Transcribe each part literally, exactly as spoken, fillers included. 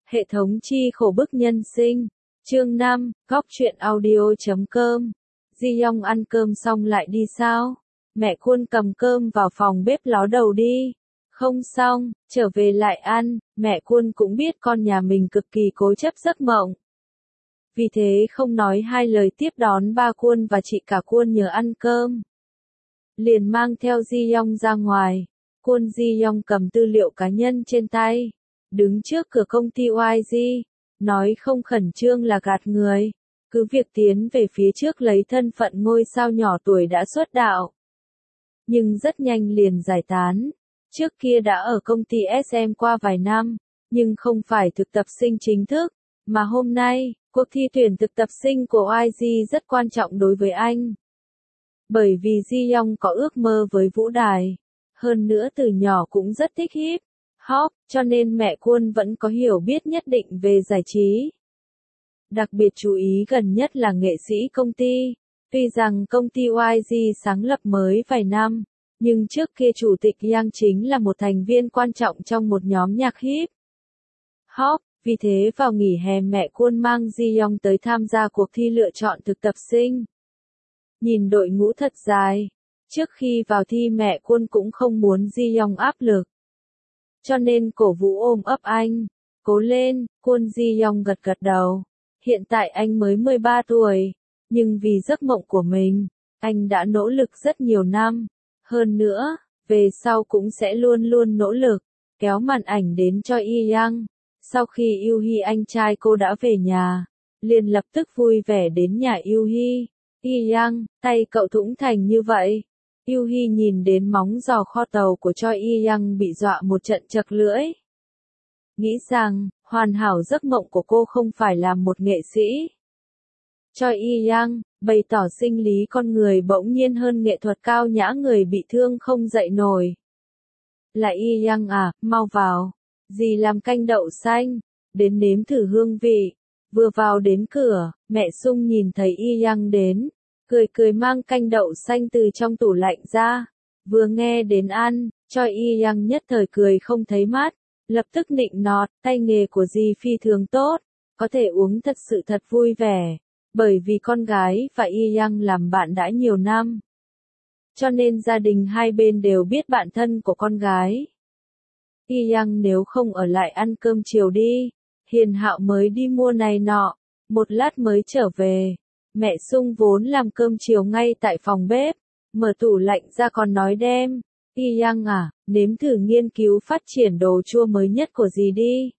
Hệ thống chi khổ bức nhân sinh. Chương năm, góc truyện audio chấm com. Di Yong ăn cơm xong lại đi sao? Mẹ Quân cầm cơm vào phòng bếp ló đầu đi. Không xong, trở về lại ăn, mẹ Quân cũng biết con nhà mình cực kỳ cố chấp giấc mộng. Vì thế không nói hai lời tiếp đón ba Quân và chị cả Quân nhờ ăn cơm. Liền mang theo Di Yong ra ngoài. Quân Di Yong cầm tư liệu cá nhân trên tay. Đứng trước cửa công ty Y G, nói không khẩn trương là gạt người, cứ việc tiến về phía trước lấy thân phận ngôi sao nhỏ tuổi đã xuất đạo. Nhưng rất nhanh liền giải tán, trước kia đã ở công ty ét em qua vài năm, nhưng không phải thực tập sinh chính thức, mà hôm nay, cuộc thi tuyển thực tập sinh của Y G rất quan trọng đối với anh. Bởi vì Di Yong có ước mơ với vũ đài, hơn nữa từ nhỏ cũng rất thích hip hop, cho nên mẹ Quân vẫn có hiểu biết nhất định về giải trí. Đặc biệt chú ý gần nhất là nghệ sĩ công ty. Tuy rằng công ty Y G sáng lập mới vài năm, nhưng trước kia chủ tịch Yang chính là một thành viên quan trọng trong một nhóm nhạc hip hop, vì thế vào nghỉ hè mẹ Quân mang Di Yong tới tham gia cuộc thi lựa chọn thực tập sinh. Nhìn đội ngũ thật dài, trước khi vào thi mẹ Quân cũng không muốn Di Yong áp lực. Cho nên cổ vũ ôm ấp anh. Cố lên, Quân Di Yong gật gật đầu. Hiện tại anh mới mười ba tuổi, nhưng vì giấc mộng của mình, anh đã nỗ lực rất nhiều năm. Hơn nữa, về sau cũng sẽ luôn luôn nỗ lực, kéo màn ảnh đến cho Y Yang. Sau khi Yoo Hee anh trai cô đã về nhà, liền lập tức vui vẻ đến nhà Yoo Hee. Y Yang, tay cậu thủng thành như vậy. Yoo Hee nhìn đến móng giò kho tàu của Choi Y Yang bị dọa một trận chật lưỡi. Nghĩ rằng, hoàn hảo giấc mộng của cô không phải là một nghệ sĩ. Choi Y Yang, bày tỏ sinh lý con người bỗng nhiên hơn nghệ thuật cao nhã người bị thương không dậy nổi. Là Y Yang à, mau vào. Dì làm canh đậu xanh, đến nếm thử hương vị. Vừa vào đến cửa, mẹ Sung nhìn thấy Y Yang đến. Cười cười mang canh đậu xanh từ trong tủ lạnh ra, vừa nghe đến ăn, Choi Y Yang nhất thời cười không thấy mắt, lập tức nịnh nọt, tay nghề của dì phi thường tốt, có thể uống thật sự thật vui vẻ, bởi vì con gái và Y Yang làm bạn đã nhiều năm. Cho nên gia đình hai bên đều biết bạn thân của con gái. Y Yang nếu không ở lại ăn cơm chiều đi, Hiền Hạo mới đi mua này nọ, một lát mới trở về. Mẹ Sung vốn làm cơm chiều ngay tại phòng bếp, mở tủ lạnh ra còn nói đem, Y Yang à, nếm thử nghiên cứu phát triển đồ chua mới nhất của dì đi.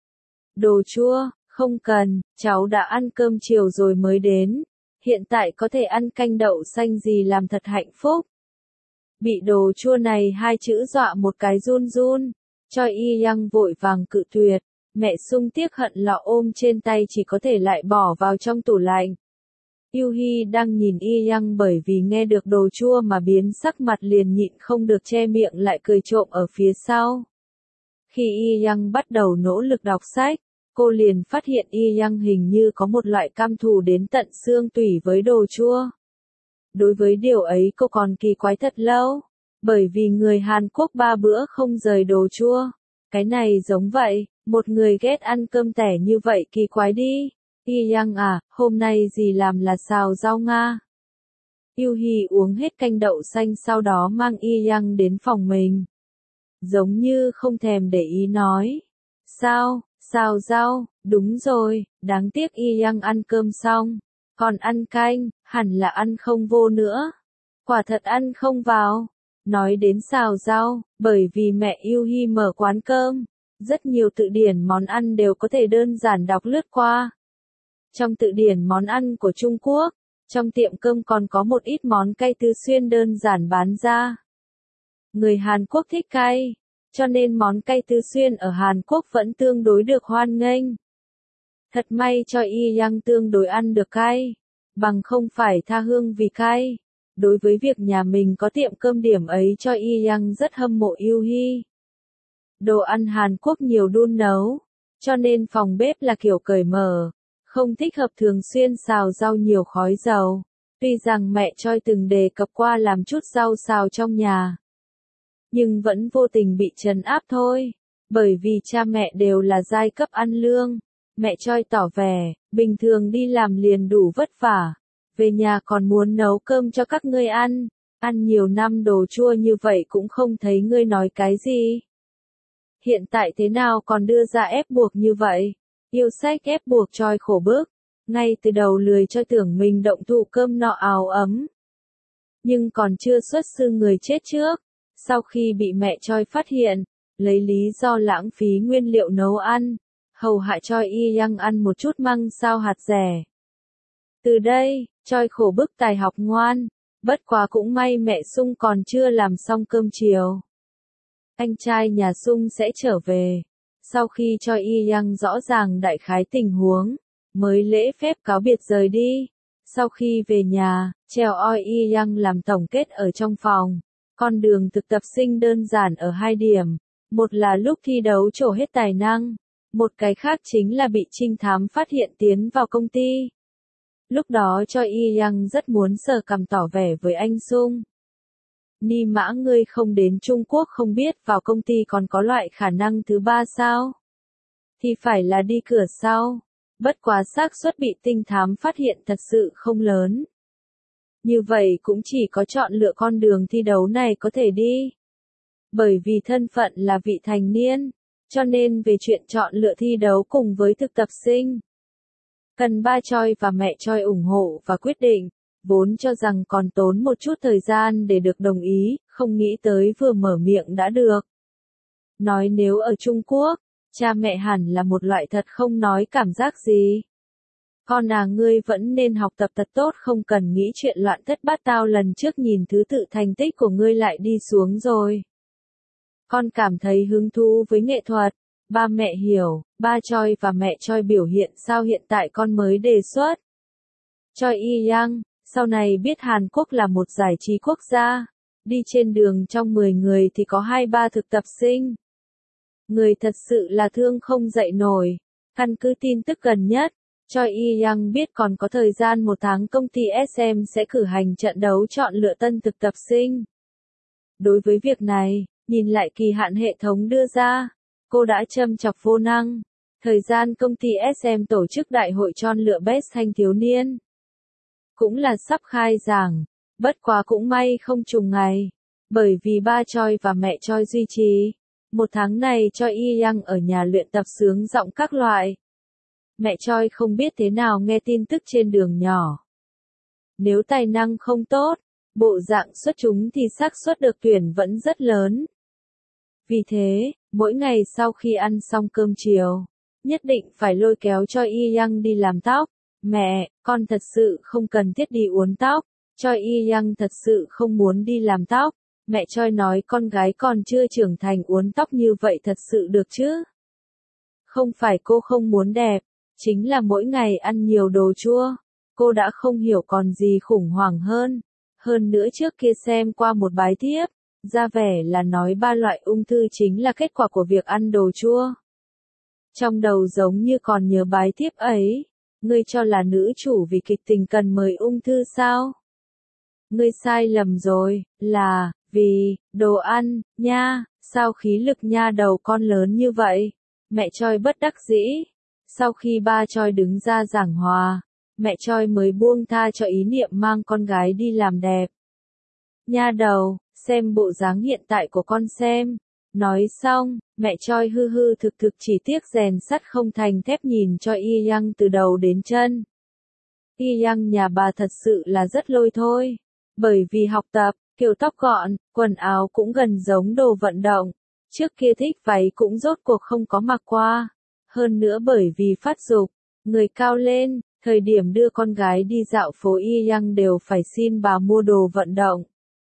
Đồ chua, không cần, cháu đã ăn cơm chiều rồi mới đến, hiện tại có thể ăn canh đậu xanh dì làm thật hạnh phúc. Bị đồ chua này hai chữ dọa một cái run run, Choi Y Yang vội vàng cự tuyệt, mẹ Sung tiếc hận lọ ôm trên tay chỉ có thể lại bỏ vào trong tủ lạnh. Yoo Hee đang nhìn Y Yang bởi vì nghe được đồ chua mà biến sắc mặt liền nhịn không được che miệng lại cười trộm ở phía sau. Khi Y Yang bắt đầu nỗ lực đọc sách, cô liền phát hiện Y Yang hình như có một loại căm thù đến tận xương tủy với đồ chua. Đối với điều ấy cô còn kỳ quái thật lâu, bởi vì người Hàn Quốc ba bữa không rời đồ chua. Cái này giống vậy, một người ghét ăn cơm tẻ như vậy kỳ quái đi. Y Yang à, hôm nay dì làm là xào rau Nga. Yoo Hee uống hết canh đậu xanh sau đó mang Y Yang đến phòng mình. Giống như không thèm để ý nói. Sao, xào rau, đúng rồi, đáng tiếc Y Yang ăn cơm xong. Còn ăn canh, hẳn là ăn không vô nữa. Quả thật ăn không vào. Nói đến xào rau, bởi vì mẹ Yoo Hee mở quán cơm. Rất nhiều từ điển món ăn đều có thể đơn giản đọc lướt qua. Trong từ điển món ăn của Trung Quốc, trong tiệm cơm còn có một ít món cay tứ xuyên đơn giản bán ra. Người Hàn Quốc thích cay, cho nên món cay tứ xuyên ở Hàn Quốc vẫn tương đối được hoan nghênh. Thật may cho Y Yang tương đối ăn được cay, bằng không phải tha hương vì cay. Đối với việc nhà mình có tiệm cơm điểm ấy cho Y Yang rất hâm mộ Yoo Hee. Đồ ăn Hàn Quốc nhiều đun nấu, cho nên phòng bếp là kiểu cởi mở. Không thích hợp thường xuyên xào rau nhiều khói dầu. Tuy rằng mẹ Choi từng đề cập qua làm chút rau xào trong nhà, nhưng vẫn vô tình bị trấn áp thôi. Bởi vì cha mẹ đều là giai cấp ăn lương. Mẹ Choi tỏ vẻ, bình thường đi làm liền đủ vất vả. Về nhà còn muốn nấu cơm cho các ngươi ăn. Ăn nhiều năm đồ chua như vậy cũng không thấy ngươi nói cái gì. Hiện tại thế nào còn đưa ra ép buộc như vậy? Yêu sách ép buộc Choi khổ bức. Ngay từ đầu lười cho tưởng mình động thủ cơm no áo ấm. Nhưng còn chưa xuất sư người chết trước. Sau khi bị mẹ Choi phát hiện, lấy lý do lãng phí nguyên liệu nấu ăn, hầu hại Choi Y-yang ăn một chút măng sao hạt rẻ. Từ đây, Choi khổ bức tài học ngoan, bất quá cũng may mẹ Sung còn chưa làm xong cơm chiều. Anh trai nhà Sung sẽ trở về. Sau khi Choi Y-yang rõ ràng đại khái tình huống, mới lễ phép cáo biệt rời đi. Sau khi về nhà, Cheo Oi Y-yang làm tổng kết ở trong phòng. Con đường thực tập sinh đơn giản ở hai điểm. Một là lúc thi đấu trổ hết tài năng. Một cái khác chính là bị trinh thám phát hiện tiến vào công ty. Lúc đó Choi Y-yang rất muốn sờ cằm tỏ vẻ với anh Sung. Ni mã ngươi không đến Trung Quốc không biết vào công ty còn có loại khả năng thứ ba sao? Thì phải là đi cửa sau. Bất quá xác suất bị tinh thám phát hiện thật sự không lớn. Như vậy cũng chỉ có chọn lựa con đường thi đấu này có thể đi. Bởi vì thân phận là vị thành niên, cho nên về chuyện chọn lựa thi đấu cùng với thực tập sinh. Cần ba Choi và mẹ Choi ủng hộ và quyết định, vốn cho rằng còn tốn một chút thời gian để được đồng ý, không nghĩ tới vừa mở miệng đã được. Nói nếu ở Trung Quốc, cha mẹ hẳn là một loại thật không nói cảm giác gì. Con à ngươi vẫn nên học tập thật tốt không cần nghĩ chuyện loạn thất bát tao lần trước nhìn thứ tự thành tích của ngươi lại đi xuống rồi. Con cảm thấy hứng thú với nghệ thuật. Ba mẹ hiểu, ba Choi và mẹ Choi biểu hiện sao hiện tại con mới đề xuất. Choi Y-yang, sau này biết Hàn Quốc là một giải trí quốc gia. Đi trên đường trong mười người thì có hai ba thực tập sinh. Người thật sự là thương không dậy nổi. Căn cứ tin tức gần nhất, Choi Y-yang biết còn có thời gian một tháng công ty ét em sẽ cử hành trận đấu chọn lựa tân thực tập sinh. Đối với việc này, nhìn lại kỳ hạn hệ thống đưa ra, cô đã châm chọc vô năng. Thời gian công ty ét em tổ chức đại hội chọn lựa Best thanh thiếu niên. Cũng là sắp khai giảng, bất quá cũng may không trùng ngày. Bởi vì ba Choi và mẹ Choi duy trì. Một tháng này Choi Y-yang ở nhà luyện tập sướng giọng các loại. Mẹ Choi không biết thế nào nghe tin tức trên đường nhỏ. Nếu tài năng không tốt, bộ dạng xuất chúng thì xác suất được tuyển vẫn rất lớn. Vì thế, mỗi ngày sau khi ăn xong cơm chiều, nhất định phải lôi kéo Choi Y-yang đi làm tóc. Mẹ, con thật sự không cần thiết đi uốn tóc. Choi Y-yang thật sự không muốn đi làm tóc. Mẹ Choi nói con gái còn chưa trưởng thành uốn tóc như vậy thật sự được chứ? Không phải cô không muốn đẹp, chính là mỗi ngày ăn nhiều đồ chua. Cô đã không hiểu còn gì khủng hoảng hơn. Hơn nữa trước kia xem qua một bài thiếp, ra vẻ là nói ba loại ung thư chính là kết quả của việc ăn đồ chua. Trong đầu giống như còn nhớ bài thiếp ấy, ngươi cho là nữ chủ vì kịch tình cần mời ung thư sao? Ngươi sai lầm rồi, là, vì, đồ ăn, nha, sao khí lực nha đầu con lớn như vậy? Mẹ Choi bất đắc dĩ. Sau khi ba Choi đứng ra giảng hòa, mẹ Choi mới buông tha cho ý niệm mang con gái đi làm đẹp. Nha đầu, xem bộ dáng hiện tại của con xem. Nói xong, mẹ Choi hư hư thực thực chỉ tiếc rèn sắt không thành thép nhìn cho Y-yang từ đầu đến chân. Y-yang nhà bà thật sự là rất lôi thôi. Bởi vì học tập, kiểu tóc gọn, quần áo cũng gần giống đồ vận động. Trước kia thích váy cũng rốt cuộc không có mặc qua. Hơn nữa bởi vì phát dục, người cao lên, thời điểm đưa con gái đi dạo phố Y-yang đều phải xin bà mua đồ vận động.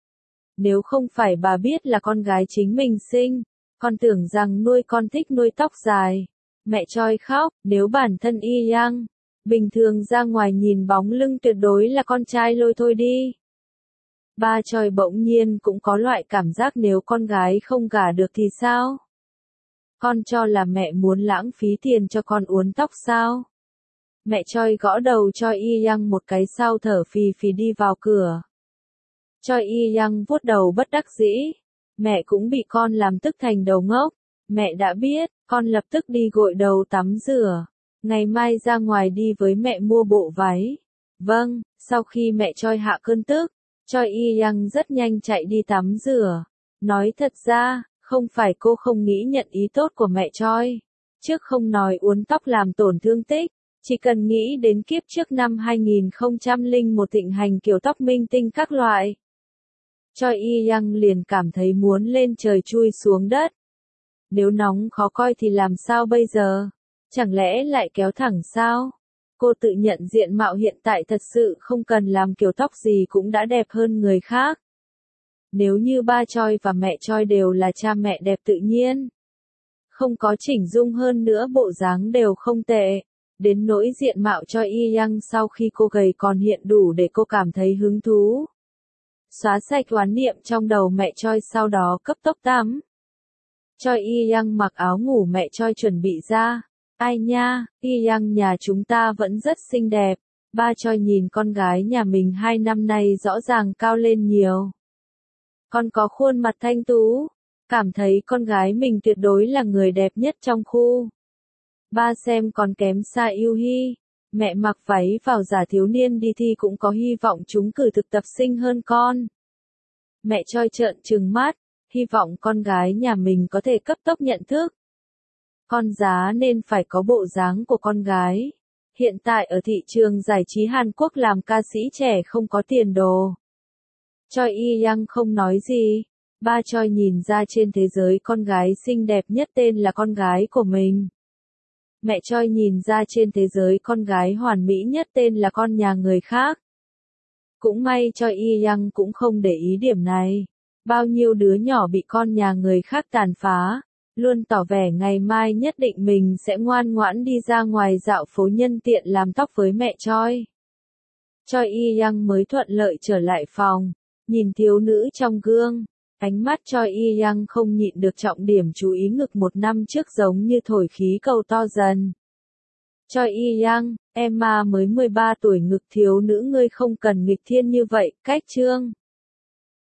Nếu không phải bà biết là con gái chính mình sinh, con tưởng rằng nuôi con thích nuôi tóc dài. Mẹ Choi khóc, nếu bản thân Y-yang, bình thường ra ngoài nhìn bóng lưng tuyệt đối là con trai lôi thôi đi. Ba Choi bỗng nhiên cũng có loại cảm giác nếu con gái không gả được thì sao? Con cho là mẹ muốn lãng phí tiền cho con uốn tóc sao? Mẹ Choi gõ đầu cho Y-yang một cái sau thở phì phì đi vào cửa. Choi Y-yang vuốt đầu bất đắc dĩ. Mẹ cũng bị con làm tức thành đầu ngốc. Mẹ đã biết, con lập tức đi gội đầu tắm rửa. Ngày mai ra ngoài đi với mẹ mua bộ váy. Vâng, sau khi mẹ Choi hạ cơn tức, Choi Y-young rất nhanh chạy đi tắm rửa. Nói thật ra, không phải cô không nghĩ nhận ý tốt của mẹ Choi. Trước không nói uốn tóc làm tổn thương tích, chỉ cần nghĩ đến kiếp trước năm hai nghìn không trăm lẻ một thịnh hành kiểu tóc minh tinh các loại. Choi Y-young liền cảm thấy muốn lên trời chui xuống đất. Nếu nóng khó coi thì làm sao bây giờ? Chẳng lẽ lại kéo thẳng sao? Cô tự nhận diện mạo hiện tại thật sự không cần làm kiểu tóc gì cũng đã đẹp hơn người khác. Nếu như ba Choi và mẹ Choi đều là cha mẹ đẹp tự nhiên, không có chỉnh dung hơn nữa bộ dáng đều không tệ. Đến nỗi diện mạo Choi Y-young sau khi cô gầy còn hiện đủ để cô cảm thấy hứng thú. Xóa sạch oán niệm trong đầu mẹ Choi sau đó cấp tốc tắm. Choi Y-young mặc áo ngủ mẹ Choi chuẩn bị ra. Ai nha, Y-young nhà chúng ta vẫn rất xinh đẹp. Ba Choi nhìn con gái nhà mình hai năm nay rõ ràng cao lên nhiều. Con có khuôn mặt thanh tú, cảm thấy con gái mình tuyệt đối là người đẹp nhất trong khu. Ba xem còn kém xa Yêu Hy. Mẹ mặc váy vào giả thiếu niên đi thi cũng có hy vọng trúng cử thực tập sinh hơn con. Mẹ Choi trợn trừng mắt, hy vọng con gái nhà mình có thể cấp tốc nhận thức. Con giá nên phải có bộ dáng của con gái. Hiện tại ở thị trường giải trí Hàn Quốc làm ca sĩ trẻ không có tiền đồ. Choi Y-young không nói gì. Ba Choi nhìn ra trên thế giới con gái xinh đẹp nhất tên là con gái của mình. Mẹ Choi nhìn ra trên thế giới con gái hoàn mỹ nhất tên là con nhà người khác. Cũng may Choi Y-young cũng không để ý điểm này. Bao nhiêu đứa nhỏ bị con nhà người khác tàn phá, luôn tỏ vẻ ngày mai nhất định mình sẽ ngoan ngoãn đi ra ngoài dạo phố nhân tiện làm tóc với mẹ Choi. Choi Y-young mới thuận lợi trở lại phòng, nhìn thiếu nữ trong gương. Ánh mắt Choi Y-young không nhịn được trọng điểm chú ý ngực một năm trước giống như thổi khí cầu to dần. Choi Y-young, em mà mới mười ba tuổi ngực thiếu nữ ngươi không cần nghịch thiên như vậy, cách chương.